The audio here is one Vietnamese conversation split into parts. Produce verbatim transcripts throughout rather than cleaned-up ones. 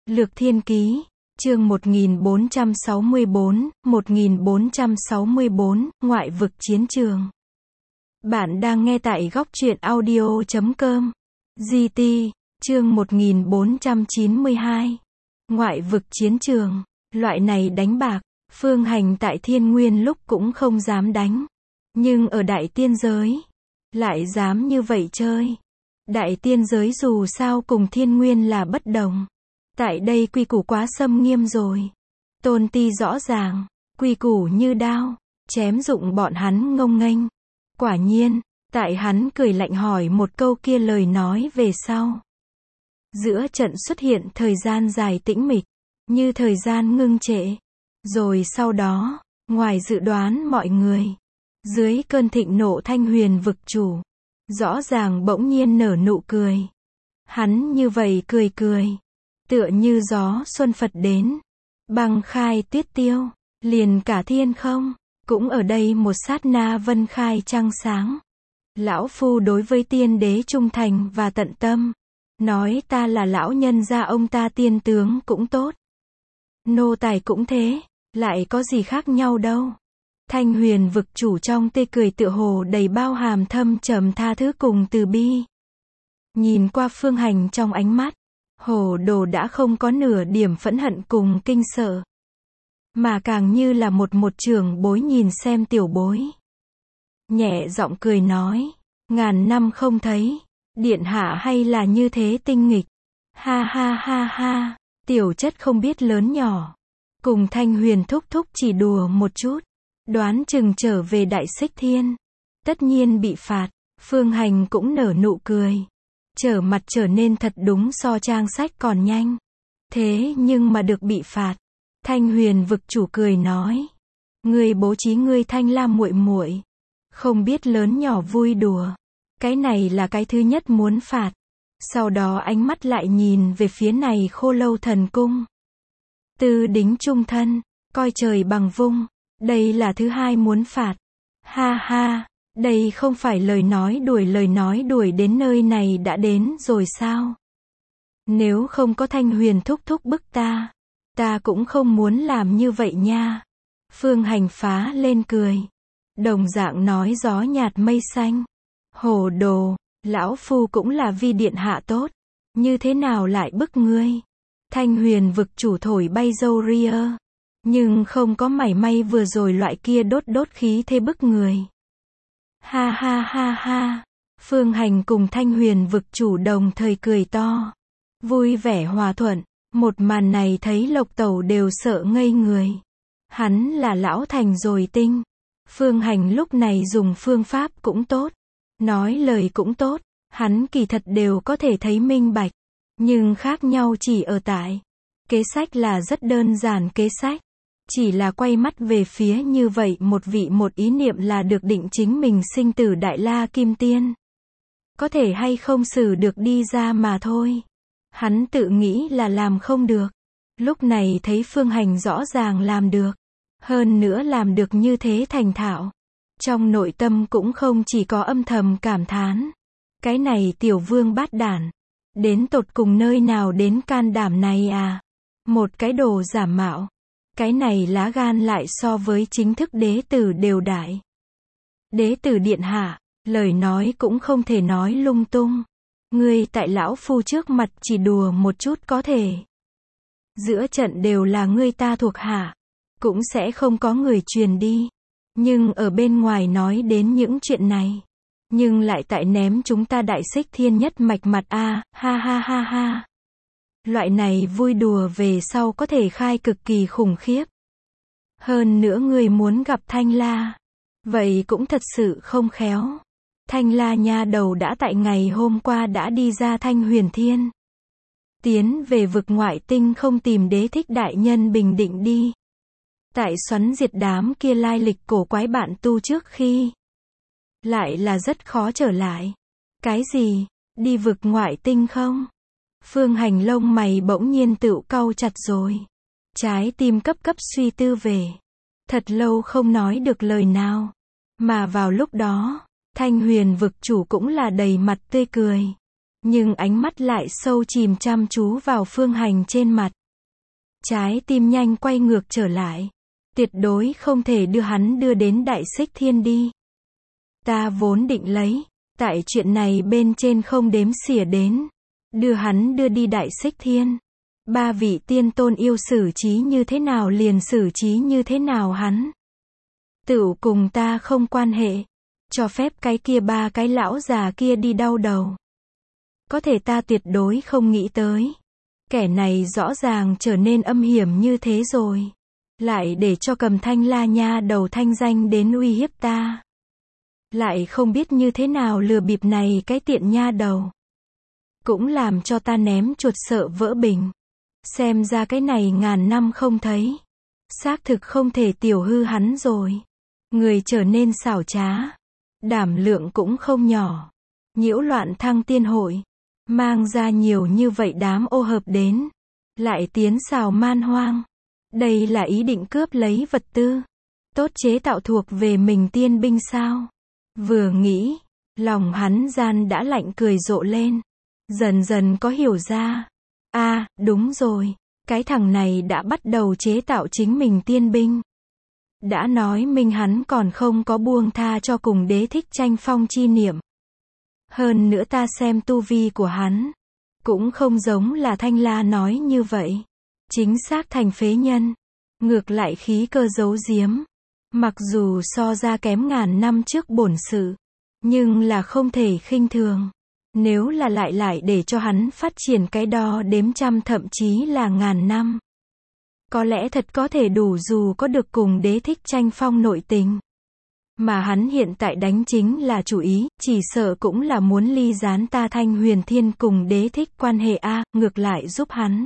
Lược Thiên Ký, chương một nghìn bốn trăm sáu mươi tư, một nghìn bốn trăm sáu mươi tư, Ngoại vực chiến trường. Bạn đang nghe tại góc truyện audio chấm com. giê tê, chương một nghìn bốn trăm chín mươi hai. Ngoại vực chiến trường. Loại này đánh bạc, Phương Hành tại Thiên Nguyên lúc cũng không dám đánh. Nhưng ở Đại Tiên Giới, lại dám như vậy chơi. Đại Tiên Giới dù sao cùng Thiên Nguyên là bất đồng. Tại đây quy củ quá xâm nghiêm rồi. Tôn ti rõ ràng, quy củ như đao, chém dụng bọn hắn ngông nghênh. Quả nhiên, tại hắn cười lạnh hỏi một câu kia lời nói về sau. Giữa trận xuất hiện thời gian dài tĩnh mịch, như thời gian ngưng trệ. Rồi sau đó, ngoài dự đoán mọi người, dưới cơn thịnh nộ Thanh Huyền vực chủ, rõ ràng bỗng nhiên nở nụ cười. Hắn như vậy cười cười, tựa như gió xuân phật đến, băng khai tuyết tiêu, liền cả thiên không, cũng ở đây một sát na vân khai trăng sáng. Lão Phu đối với tiên đế trung thành và tận tâm, nói ta là lão nhân gia ông ta tiên tướng cũng tốt. Nô tài cũng thế, lại có gì khác nhau đâu. Thanh Huyền vực chủ trong tê cười tựa hồ đầy bao hàm thâm trầm tha thứ cùng từ bi. Nhìn qua Phương Hành trong ánh mắt, Hồ Đồ đã không có nửa điểm phẫn hận cùng kinh sợ, mà càng như là một một trưởng bối nhìn xem tiểu bối. Nhẹ giọng cười nói, ngàn năm không thấy, điện hạ hay là như thế tinh nghịch. Ha ha ha ha, tiểu chất không biết lớn nhỏ, cùng Thanh Huyền thúc thúc chỉ đùa một chút, đoán chừng trở về Đại Xích Thiên, tất nhiên bị phạt. Phương Hành cũng nở nụ cười, trở mặt trở nên thật đúng so trang sách còn nhanh. Thế nhưng mà được bị phạt. Thanh Huyền vực chủ cười nói, ngươi bố trí ngươi Thanh Lam muội muội, không biết lớn nhỏ vui đùa, cái này là cái thứ nhất muốn phạt. Sau đó ánh mắt lại nhìn về phía này Khô Lâu Thần Cung. Tư đính trung thân, coi trời bằng vung, đây là thứ hai muốn phạt. Ha ha, đây không phải lời nói đuổi lời nói đuổi đến nơi này đã đến rồi sao? Nếu không có Thanh Huyền thúc thúc bức ta, ta cũng không muốn làm như vậy nha. Phương Hành phá lên cười, đồng dạng nói gió nhạt mây xanh. Hồ Đồ, lão Phu cũng là vi điện hạ tốt, như thế nào lại bức ngươi? Thanh Huyền vực chủ thổi bay râu ria, nhưng không có mảy may vừa rồi loại kia đốt đốt khí thế bức người. Ha ha ha ha, Phương Hành cùng Thanh Huyền vực chủ đồng thời cười to, vui vẻ hòa thuận. Một màn này thấy Lộc Tẩu đều sợ ngây người. Hắn là lão thành rồi tinh. Phương Hành lúc này dùng phương pháp cũng tốt, nói lời cũng tốt, hắn kỳ thật đều có thể thấy minh bạch. Nhưng khác nhau chỉ ở tại, kế sách là rất đơn giản kế sách. Chỉ là quay mắt về phía như vậy một vị một ý niệm là được định chính mình sinh tử Đại La Kim Tiên. Có thể hay không xử được đi ra mà thôi. Hắn tự nghĩ là làm không được. Lúc này thấy Phương Hành rõ ràng làm được. Hơn nữa làm được như thế thành thạo. Trong nội tâm cũng không chỉ có âm thầm cảm thán. Cái này tiểu vương bát đản, đến tột cùng nơi nào đến can đảm này à? Một cái đồ giả mạo. Cái này lá gan lại so với chính thức đế tử đều đại. Đế tử điện hạ, lời nói cũng không thể nói lung tung. Ngươi tại lão Phu trước mặt chỉ đùa một chút có thể. Giữa trận đều là ngươi ta thuộc hạ, cũng sẽ không có người truyền đi. Nhưng ở bên ngoài nói đến những chuyện này, nhưng lại tại ném chúng ta Đại Xích Thiên nhất mạch mặt a, ha ha ha ha. Loại này vui đùa về sau có thể khai cực kỳ khủng khiếp. Hơn nữa ngươi muốn gặp Thanh La, vậy cũng thật sự không khéo. Thanh La nha đầu đã tại ngày hôm qua đã đi ra Thanh Huyền Thiên, tiến về vực ngoại tinh không tìm đế thích đại nhân bình định đi. Tại xoắn diệt đám kia lai lịch cổ quái bạn tu trước khi, lại là rất khó trở lại. Cái gì? Đi vực ngoại tinh không? Phương Hành lông mày bỗng nhiên tựu cau chặt rồi. Trái tim cấp cấp suy tư về. Thật lâu không nói được lời nào. Mà vào lúc đó, Thanh Huyền vực chủ cũng là đầy mặt tươi cười. Nhưng ánh mắt lại sâu chìm chăm chú vào Phương Hành trên mặt. Trái tim nhanh quay ngược trở lại. Tuyệt đối không thể đưa hắn đưa đến Đại Xích Thiên đi. Ta vốn định lấy, tại chuyện này bên trên không đếm xỉa đến, đưa hắn đưa đi Đại Xích Thiên. Ba vị tiên tôn yêu xử trí như thế nào liền xử trí như thế nào hắn. Tựu cùng ta không quan hệ. Cho phép cái kia ba cái lão già kia đi đau đầu. Có thể ta tuyệt đối không nghĩ tới. Kẻ này rõ ràng trở nên âm hiểm như thế rồi. Lại để cho Cầm Thanh La nha đầu thanh danh đến uy hiếp ta. Lại không biết như thế nào lừa bịp này cái tiện nha đầu. Cũng làm cho ta ném chuột sợ vỡ bình. Xem ra cái này ngàn năm không thấy. Xác thực không thể tiểu hư hắn rồi. Người trở nên xảo trá. Đảm lượng cũng không nhỏ. Nhiễu loạn Thăng Tiên Hội. Mang ra nhiều như vậy đám ô hợp đến. Lại tiến xào man hoang. Đây là ý định cướp lấy vật tư. Tốt chế tạo thuộc về mình tiên binh sao? Vừa nghĩ, lòng hắn gian đã lạnh cười rộ lên. Dần dần có hiểu ra. a à, đúng rồi. Cái thằng này đã bắt đầu chế tạo chính mình tiên binh. Đã nói minh hắn còn không có buông tha cho cùng Đế Thích tranh phong chi niệm. Hơn nữa ta xem tu vi của hắn. Cũng không giống là Thanh La nói như vậy. Chính xác thành phế nhân. Ngược lại khí cơ giấu giếm. Mặc dù so ra kém ngàn năm trước bổn sự. Nhưng là không thể khinh thường. Nếu là lại lại để cho hắn phát triển cái đo đếm trăm thậm chí là ngàn năm. Có lẽ thật có thể đủ dù có được cùng Đế Thích tranh phong nội tình. Mà hắn hiện tại đánh chính là chủ ý, chỉ sợ cũng là muốn ly gián ta Thanh Huyền Thiên cùng Đế Thích quan hệ a, ngược lại giúp hắn.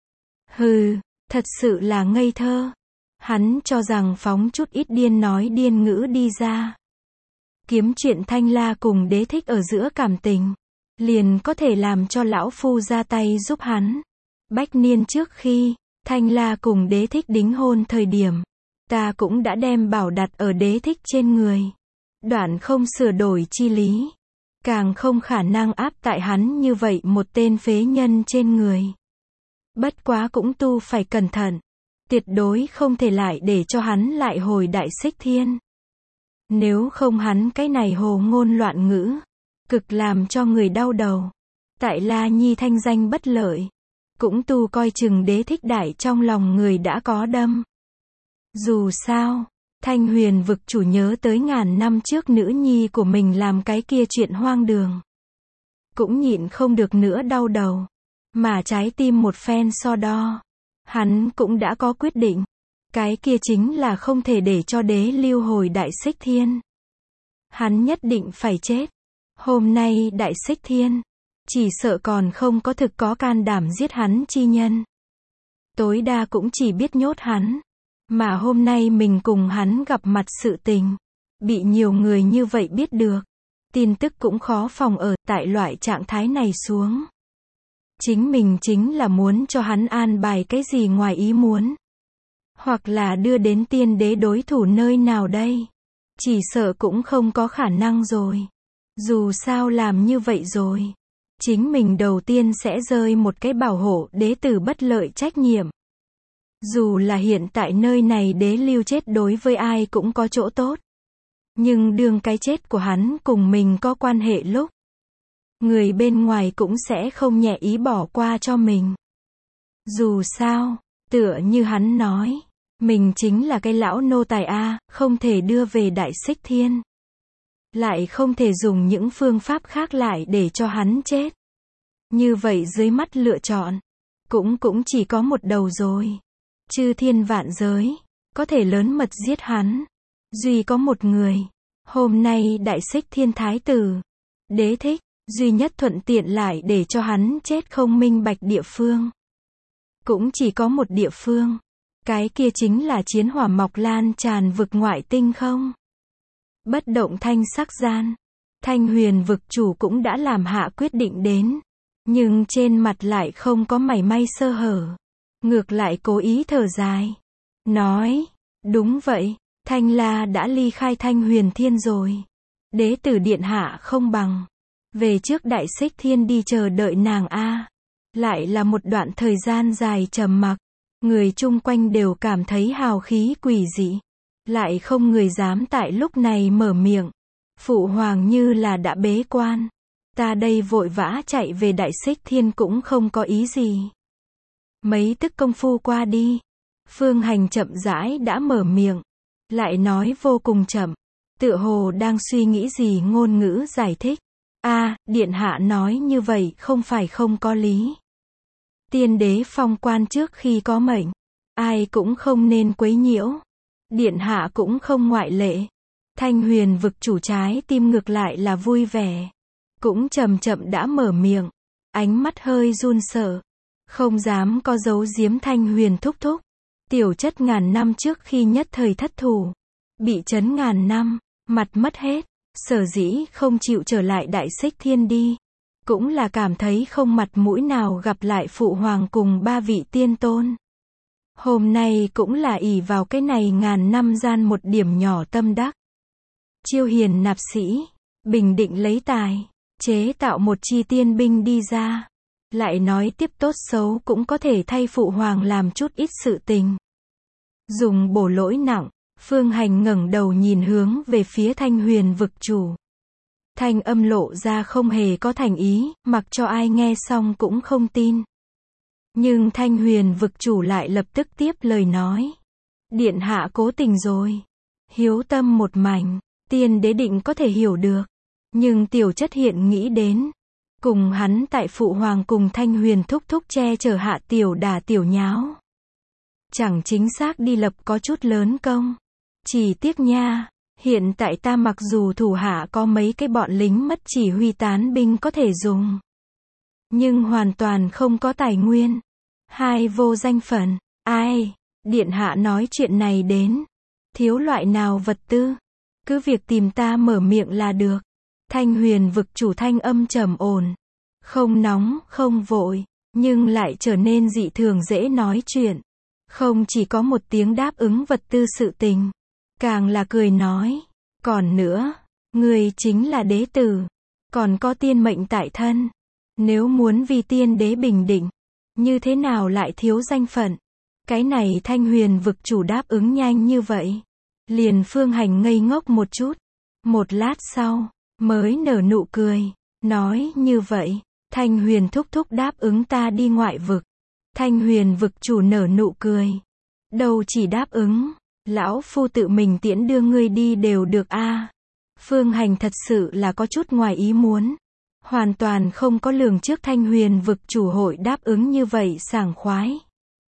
Hừ, thật sự là ngây thơ. Hắn cho rằng phóng chút ít điên nói điên ngữ đi ra. Kiếm chuyện Thanh La cùng Đế Thích ở giữa cảm tình. Liền có thể làm cho lão phu ra tay giúp hắn. Bách niên trước khi, Thanh La cùng Đế Thích đính hôn thời điểm. Ta cũng đã đem bảo đặt ở Đế Thích trên người. Đoạn không sửa đổi chi lý. Càng không khả năng áp tại hắn như vậy một tên phế nhân trên người. Bất quá cũng tu phải cẩn thận. Tuyệt đối không thể lại để cho hắn lại hồi Đại Xích Thiên. Nếu không hắn cái này hồ ngôn loạn ngữ. Cực làm cho người đau đầu. Tại La Nhi thanh danh bất lợi. Cũng tu coi chừng Đế Thích đại trong lòng người đã có đâm. Dù sao, Thanh Huyền vực chủ nhớ tới ngàn năm trước nữ nhi của mình làm cái kia chuyện hoang đường. Cũng nhịn không được nữa đau đầu. Mà trái tim một phen so đo. Hắn cũng đã có quyết định. Cái kia chính là không thể để cho Đế lưu hồi Đại Xích Thiên. Hắn nhất định phải chết. Hôm nay Đại Xích Thiên. Chỉ sợ còn không có thực có can đảm giết hắn chi nhân. Tối đa cũng chỉ biết nhốt hắn. Mà hôm nay mình cùng hắn gặp mặt sự tình. Bị nhiều người như vậy biết được. Tin tức cũng khó phòng ở tại loại trạng thái này xuống. Chính mình chính là muốn cho hắn an bài cái gì ngoài ý muốn. Hoặc là đưa đến tiên đế đối thủ nơi nào đây. Chỉ sợ cũng không có khả năng rồi. Dù sao làm như vậy rồi. Chính mình đầu tiên sẽ rơi một cái bảo hộ đế tử bất lợi trách nhiệm. Dù là hiện tại nơi này đế lưu chết đối với ai cũng có chỗ tốt. Nhưng đương cái chết của hắn cùng mình có quan hệ lúc. Người bên ngoài cũng sẽ không nhẹ ý bỏ qua cho mình. Dù sao, tựa như hắn nói. Mình chính là cái lão nô tài A, không thể đưa về Đại Xích Thiên. Lại không thể dùng những phương pháp khác lại để cho hắn chết. Như vậy dưới mắt lựa chọn. Cũng cũng chỉ có một đầu rồi. Chư thiên vạn giới. Có thể lớn mật giết hắn. Duy có một người. Hôm nay Đại Xích Thiên Thái Tử. Đế Thích. Duy nhất thuận tiện lại để cho hắn chết không minh bạch địa phương. Cũng chỉ có một địa phương. Cái kia chính là chiến hỏa mọc lan tràn vực ngoại tinh không. Bất động thanh sắc gian. Thanh Huyền vực chủ cũng đã làm hạ quyết định đến. Nhưng trên mặt lại không có mảy may sơ hở. Ngược lại cố ý thở dài. Nói. Đúng vậy. Thanh La đã ly khai Thanh Huyền Thiên rồi. Đế tử điện hạ không bằng. Về trước Đại Xích Thiên đi chờ đợi nàng a. Lại là một đoạn thời gian dài trầm mặc. Người chung quanh đều cảm thấy hào khí quỷ dị. Lại không người dám tại lúc này mở miệng. Phụ hoàng như là đã bế quan. Ta đây vội vã chạy về Đại Xích Thiên cũng không có ý gì. Mấy tức công phu qua đi. Phương Hành chậm rãi đã mở miệng. Lại nói vô cùng chậm. Tựa hồ đang suy nghĩ gì ngôn ngữ giải thích. A, điện hạ nói như vậy không phải không có lý. Tiên đế phong quan trước khi có mệnh. Ai cũng không nên quấy nhiễu. Điện hạ cũng không ngoại lệ. Thanh Huyền vực chủ trái tim ngược lại là vui vẻ. Cũng chậm chậm đã mở miệng. Ánh mắt hơi run sợ. Không dám có dấu giếm Thanh Huyền thúc thúc. Tiểu chất ngàn năm trước khi nhất thời thất thủ. Bị chấn ngàn năm. Mặt mất hết. Sở dĩ không chịu trở lại Đại Xích Thiên đi. Cũng là cảm thấy không mặt mũi nào gặp lại phụ hoàng cùng ba vị tiên tôn. Hôm nay cũng là ỷ vào cái này ngàn năm gian một điểm nhỏ tâm đắc. Chiêu hiền nạp sĩ. Bình định lấy tài. Chế tạo một chi tiên binh đi ra. Lại nói tiếp tốt xấu cũng có thể thay phụ hoàng làm chút ít sự tình. Dùng bổ lỗi nặng. Phương Hành ngẩng đầu nhìn hướng về phía Thanh Huyền vực chủ. Thanh âm lộ ra không hề có thành ý, mặc cho ai nghe xong cũng không tin. Nhưng Thanh Huyền vực chủ lại lập tức tiếp lời nói. Điện hạ cố tình rồi. Hiếu tâm một mảnh, tiên đế định có thể hiểu được. Nhưng tiểu chất hiện nghĩ đến. Cùng hắn tại phụ hoàng cùng Thanh Huyền thúc thúc che chở hạ tiểu đà tiểu nháo. Chẳng chính xác đi lập có chút lớn công. Chỉ tiếc nha, hiện tại ta mặc dù thủ hạ có mấy cái bọn lính mất chỉ huy tán binh có thể dùng. Nhưng hoàn toàn không có tài nguyên. Hai vô danh phận. Ai, điện hạ nói chuyện này đến. Thiếu loại nào vật tư. Cứ việc tìm ta mở miệng là được. Thanh Huyền vực chủ thanh âm trầm ổn. Không nóng, không vội. Nhưng lại trở nên dị thường dễ nói chuyện. Không chỉ có một tiếng đáp ứng vật tư sự tình. Càng là cười nói. Còn nữa, người chính là đế tử. Còn có tiên mệnh tại thân. Nếu muốn vì tiên đế bình định. Như thế nào lại thiếu danh phận. Cái này Thanh Huyền vực chủ đáp ứng nhanh như vậy. Liền Phương Hành ngây ngốc một chút. Một lát sau, mới nở nụ cười. Nói như vậy, Thanh Huyền thúc thúc đáp ứng ta đi ngoại vực. Thanh Huyền vực chủ nở nụ cười. Đâu chỉ đáp ứng. Lão phu tự mình tiễn đưa ngươi đi đều được a. À. Phương Hành thật sự là có chút ngoài ý muốn. Hoàn toàn không có lường trước Thanh Huyền vực chủ hội đáp ứng như vậy sảng khoái.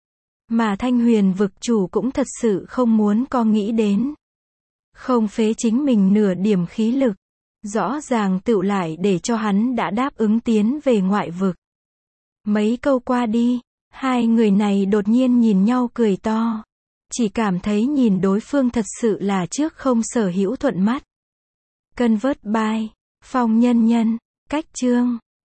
Mà Thanh Huyền vực chủ cũng thật sự không muốn có nghĩ đến. Không phế chính mình nửa điểm khí lực. Rõ ràng tựu lại để cho hắn đã đáp ứng tiến về ngoại vực. Mấy câu qua đi, hai người này đột nhiên nhìn nhau cười to. Chỉ cảm thấy nhìn đối phương thật sự là trước không sở hữu thuận mắt. Convert by Phong Nhân Nhân, cách chương